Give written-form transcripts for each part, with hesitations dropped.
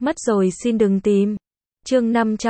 Mất rồi xin đừng tìm. Chương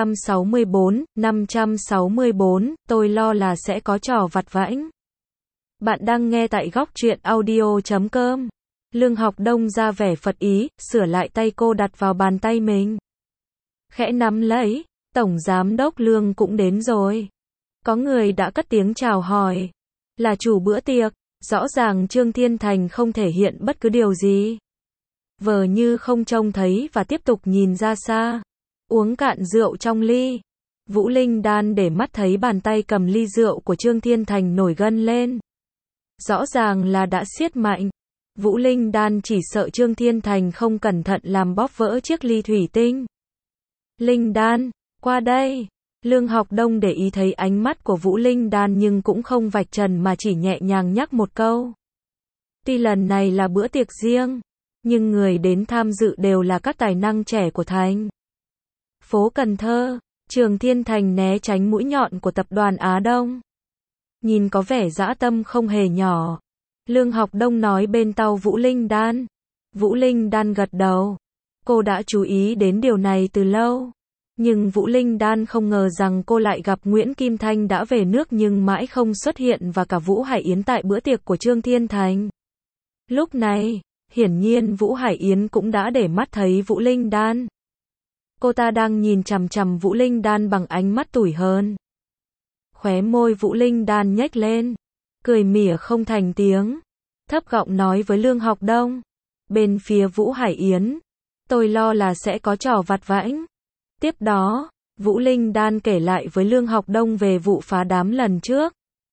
564, tôi lo là sẽ có trò vặt vãnh. Bạn đang nghe tại góc truyện audio.com. Lương Học Đông ra vẻ phật ý, sửa lại tay cô đặt vào bàn tay mình. Khẽ nắm lấy, Tổng Giám đốc Lương cũng đến rồi. Có người đã cất tiếng chào hỏi. Là chủ bữa tiệc, rõ ràng Trương Thiên Thành không thể hiện bất cứ điều gì. Vờ như không trông thấy và tiếp tục nhìn ra xa. Uống cạn rượu trong ly. Vũ Linh Đan để mắt thấy bàn tay cầm ly rượu của Trương Thiên Thành nổi gân lên. Rõ ràng là đã siết mạnh. Vũ Linh Đan chỉ sợ Trương Thiên Thành không cẩn thận làm bóp vỡ chiếc ly thủy tinh. Linh Đan, qua đây. Lương Học Đông để ý thấy ánh mắt của Vũ Linh Đan nhưng cũng không vạch trần mà chỉ nhẹ nhàng nhắc một câu. Tuy lần này là bữa tiệc riêng, nhưng người đến tham dự đều là các tài năng trẻ của thành phố Cần Thơ. Trương Thiên Thành né tránh mũi nhọn của tập đoàn Á Đông. Nhìn có vẻ dã tâm không hề nhỏ. Lương Học Đông nói bên tai Vũ Linh Đan. Vũ Linh Đan gật đầu. Cô đã chú ý đến điều này từ lâu. Nhưng Vũ Linh Đan không ngờ rằng cô lại gặp Nguyễn Kim Thanh đã về nước nhưng mãi không xuất hiện và cả Vũ Hải Yến tại bữa tiệc của Trương Thiên Thành. Lúc này, hiển nhiên Vũ Hải Yến cũng đã để mắt thấy Vũ Linh Đan. Cô ta đang nhìn chằm chằm Vũ Linh Đan bằng ánh mắt tủi hờn. Khóe môi Vũ Linh Đan nhếch lên, cười mỉa không thành tiếng, thấp giọng nói với Lương Học Đông. Bên phía Vũ Hải Yến, tôi lo là sẽ có trò vặt vãnh. Tiếp đó, Vũ Linh Đan kể lại với Lương Học Đông về vụ phá đám lần trước.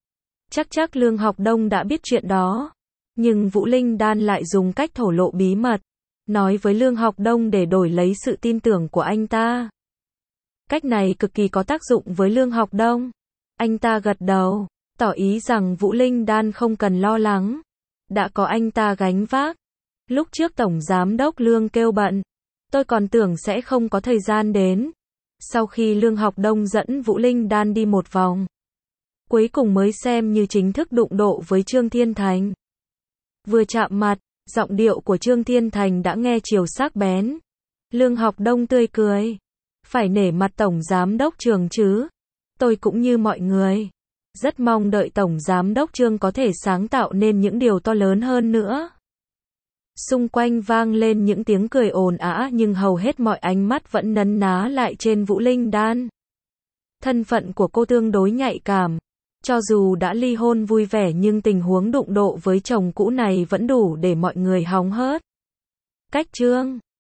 Chắc Lương Học Đông đã biết chuyện đó, nhưng Vũ Linh Đan lại dùng cách thổ lộ bí mật, nói với Lương Học Đông để đổi lấy sự tin tưởng của anh ta. Cách này cực kỳ có tác dụng với Lương Học Đông. Anh ta gật đầu, tỏ ý rằng Vũ Linh Đan không cần lo lắng. Đã có anh ta gánh vác. Lúc trước Tổng Giám đốc Lương kêu bận, tôi còn tưởng sẽ không có thời gian đến. Sau khi Lương Học Đông dẫn Vũ Linh Đan đi một vòng, cuối cùng mới xem như chính thức đụng độ với Trương Thiên Thành. Vừa chạm mặt, giọng điệu của Trương Thiên Thành đã nghe chiều sắc bén. Lương Học Đông tươi cười. Phải nể mặt Tổng Giám đốc Trương chứ. Tôi cũng như mọi người. Rất mong đợi Tổng Giám đốc Trương có thể sáng tạo nên những điều to lớn hơn nữa. Xung quanh vang lên những tiếng cười ồn ào nhưng hầu hết mọi ánh mắt vẫn nấn ná lại trên Vũ Linh Đan. Thân phận của cô tương đối nhạy cảm. Cho dù đã ly hôn vui vẻ nhưng tình huống đụng độ với chồng cũ này vẫn đủ để mọi người hóng hớt. Cách Trương